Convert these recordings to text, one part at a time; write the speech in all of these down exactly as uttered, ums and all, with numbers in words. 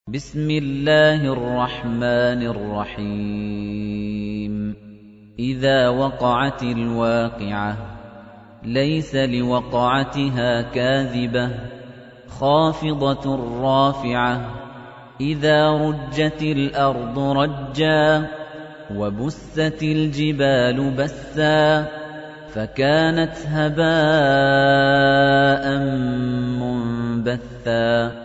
بسم الله الرحمن الرحيم إذا وقعت الواقعة ليس لوقعتها كاذبة خافضة رافعة إذا رجت الأرض رجا وبست الجبال بسا فكانت هباء منبثا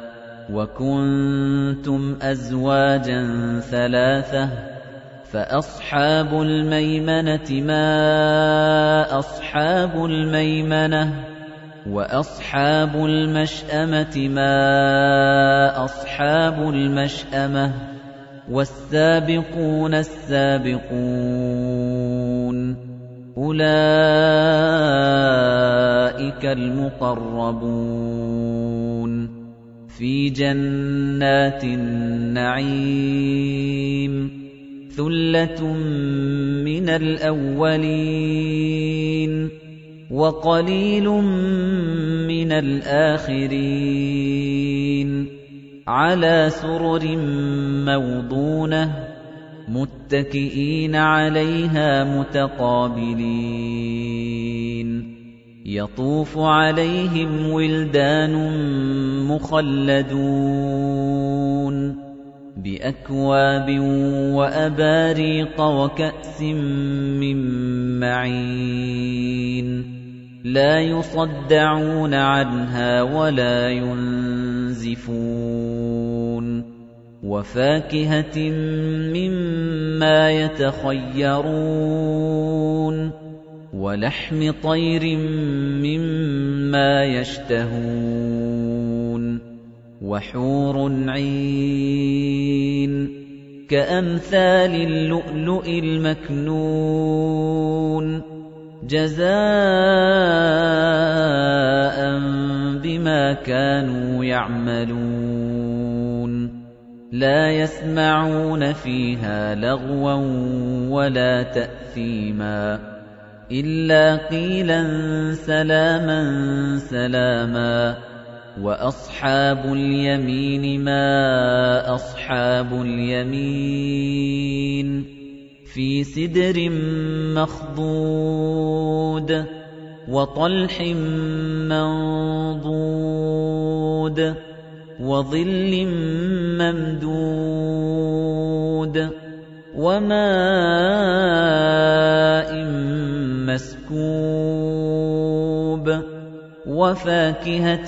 وكنتم أزواجا ثلاثة فأصحاب الميمنة ما أصحاب الميمنة وأصحاب المشأمة ما أصحاب المشأمة والسابقون السابقون أولئك المقربون في جنات النعيم ثلة من الأولين وقليل من الآخرين على سرر موضونة متكئين عليها متقابلين يطوف عليهم ولدان مخلدون بأكواب وأباريق وكأس من معين لا يصدعون عنها ولا ينزفون وفاكهة مما يتخيرون ولحم طير مما يشتهون وحور عين كأمثال اللؤلؤ المكنون جزاء بما كانوا يعملون لا يسمعون فيها لغوا ولا تأثيما إلا قيلا سلاما سلاما وأصحاب اليمين ما أصحاب اليمين في سدر مخضود وطلح منضود وظل ممدود وماء مسكوب وفاكهة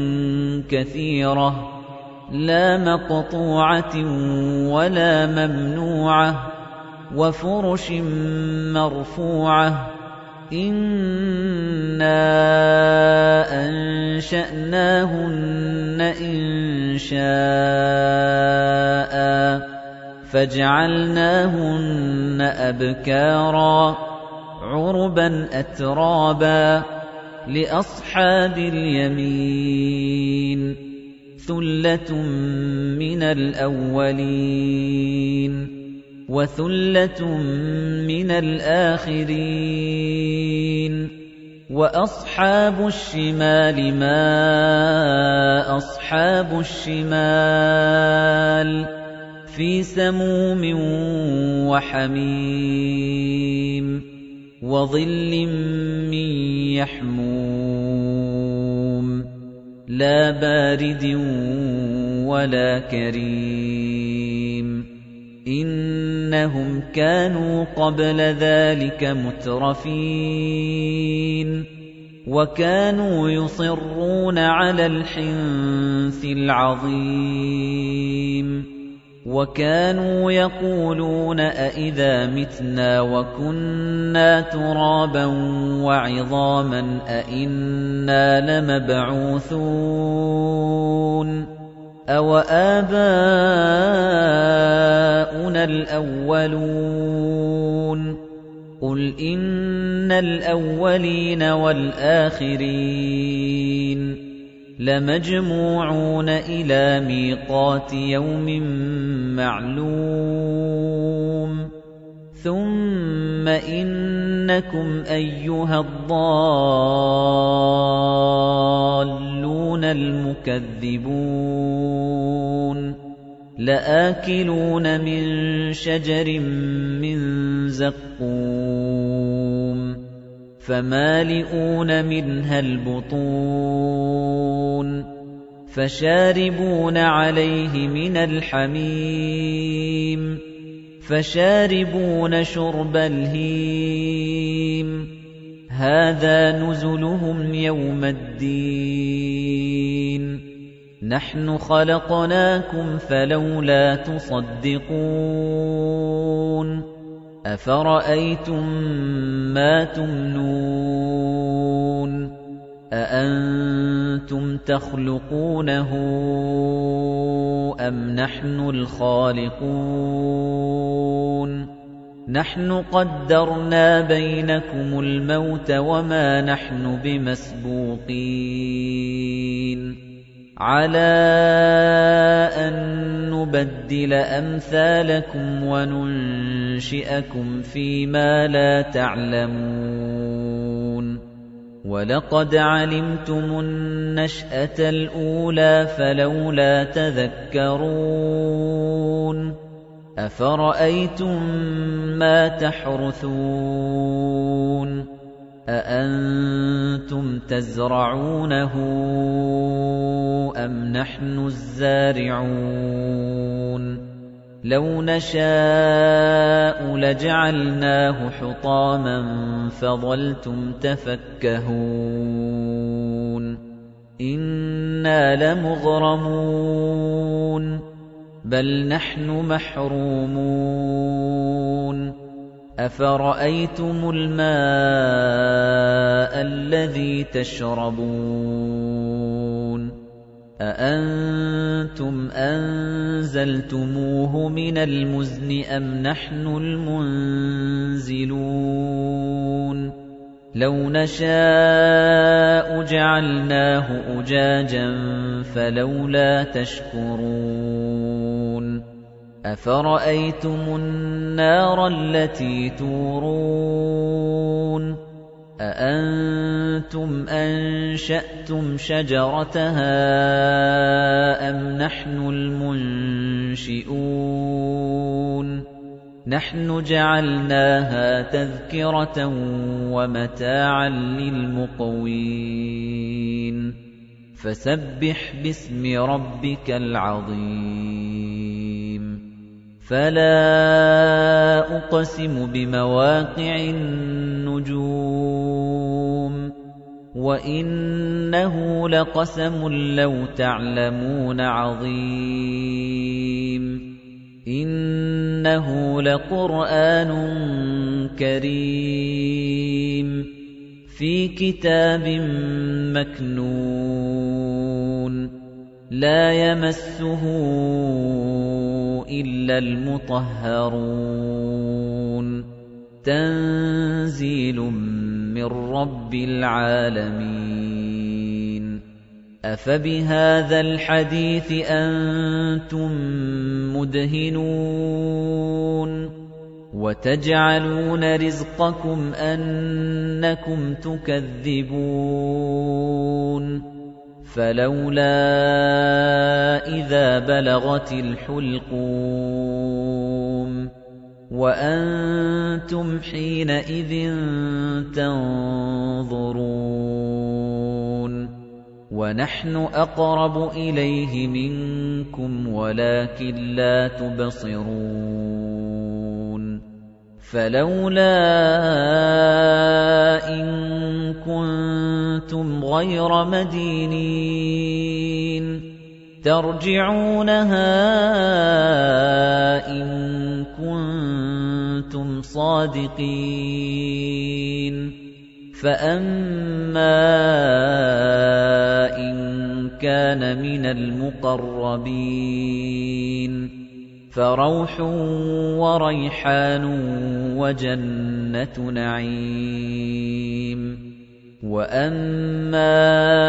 كثيرة لا مقطوعة ولا ممنوعة وفرش مرفوعة إنا أنشأناهن إنشاء فجعلناهن أبكارا عربا أترابا لأصحاب اليمين ثلة من الأولين وثلة من الآخرين وأصحاب الشمال ما أصحاب الشمال في سموم وحميم وظل من يحموم لا بارد ولا كريم إنهم كانوا قبل ذلك مترفين وكانوا يصرون على الحنث العظيم وكانوا يقولون أئذا متنا وكنا ترابا وعظاما أئنا لمبعوثون أو آباؤنا الأولون قل إن الأولين والآخرين لمجموعون إلى ميقات يوم معلوم ثم إنكم أيها الضالون المكذبون لآكلون من شجر من زقوم فمالئون منها البطون فشاربون عليه من الحميم فشاربون شرب الهيم هذا نزلهم يوم الدين نحن خلقناكم فلولا تصدقون أفرأيتم ما تمنون أأنتم تخلقونه أم نحن الخالقون نحن قدرنا بينكم الموت وما نحن بمسبوقين على أن نبدل أمثالكم وننشئكم فيما لا تعلمون وَلَقَدْ عَلِمْتُمُ النَّشْأَةَ الْأُولَى فَلَوْلَا تَذَكَّرُونَ أَفَرَأَيْتُم مَّا تَحْرُثُونَ أَأَنتُمْ تَزْرَعُونَهُ أَمْ نَحْنُ الزَّارِعُونَ لَوْ نَشَاءُ لَجَعَلْنَاهُ حُطَامًا فَظَلْتُمْ تَفَكَّهُونَ إِنَّا لَمُغْرَمُونَ بَلْ نَحْنُ مَحْرُومُونَ أَفَرَأَيْتُمُ الْمَاءَ الَّذِي تَشْرَبُونَ أَأَنتُمْ أَنزَلْتُمُوهُ مِنَ الْمُزْنِ أَمْ نَحْنُ الْمُنزِلُونَ لَوْ نَشَاءُ جَعَلْنَاهُ أُجَاجًا فَلَوْلَا تَشْكُرُونَ أَفَرَأَيْتُمُ النَّارَ الَّتِي تُورُونَ أَأَنتُمْ أَنشَأْتُمْ شَجَرَتَهَا أَمْ نَحْنُ الْمُنشِئُونَ نَحْنُ جَعَلْنَاهَا تَذْكِرَةً وَمَتَاعًا لِلْمُقْوِينَ فَسَبِّحْ بِاسْمِ رَبِّكَ الْعَظِيمِ فَلَا أُقْسِمُ بِمَوَاقِعِ النُّجُومِ وَإِنَّهُ لَقَسَمٌ لَّوْ تَعْلَمُونَ عَظِيمٌ إِنَّهُ لَقُرْآنٌ كَرِيمٌ فِي كِتَابٍ مَّكْنُونٍ لَّا يَمَسُّهُ إِلَّا الْمُطَهَّرُونَ تَنزِيلٌ مِّن رَّبِّ الْعَالَمِينَ أَفَبِهَٰذَا الْحَدِيثِ أَنتُم مُّدْهِنُونَ وَتَجْعَلُونَ رِزْقَكُمْ أَنَّكُمْ تُكَذِّبُونَ فَلَوْلَا إِذَا بَلَغَتِ الْحُلْقُومَ وَأَنتُمْ حِينَئِذٍ تَنظُرُونَ وَنَحْنُ أَقْرَبُ إِلَيْهِ مِنكُمْ وَلَكِن لَّا تُبْصِرُونَ فَلَوْلَا إِن كُنتُمْ غَيْرَ مَدِينِينَ تَرْجِعُونَهَا إِن كُنتُمْ صَادِقِينَ فَأَمَّا إِن كَانَ مِنَ الْمُقَرَّبِينَ فَرَوْحٌ وَرَيْحَانٌ وَجَنَّةُ نَعِيمٍ وَأَمَّا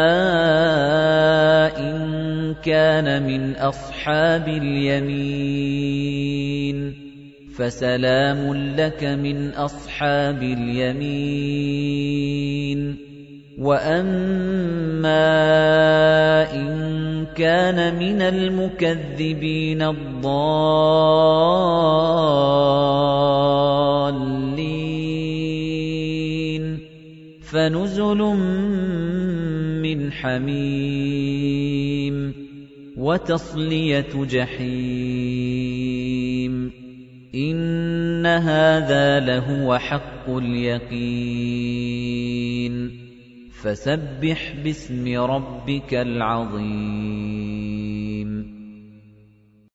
إِن كَانَ مِنْ أَصْحَابِ الْيَمِينِ فَسَلَامٌ لَّكَ مِنْ أَصْحَابِ الْيَمِينِ وَأَمَّا إِن كَانَ مِنَ الْمُكَذِّبِينَ الضَّالِّينَ فَنُزُلٌ مِّنْ حَمِيمٍ وَتَصْلِيَةُ جَحِيمٍ إِنَّ هَٰذَا لَهُوَ حَقُّ الْيَقِينِ فَسَبِّحْ بِاسْمِ رَبِّكَ الْعَظِيمِ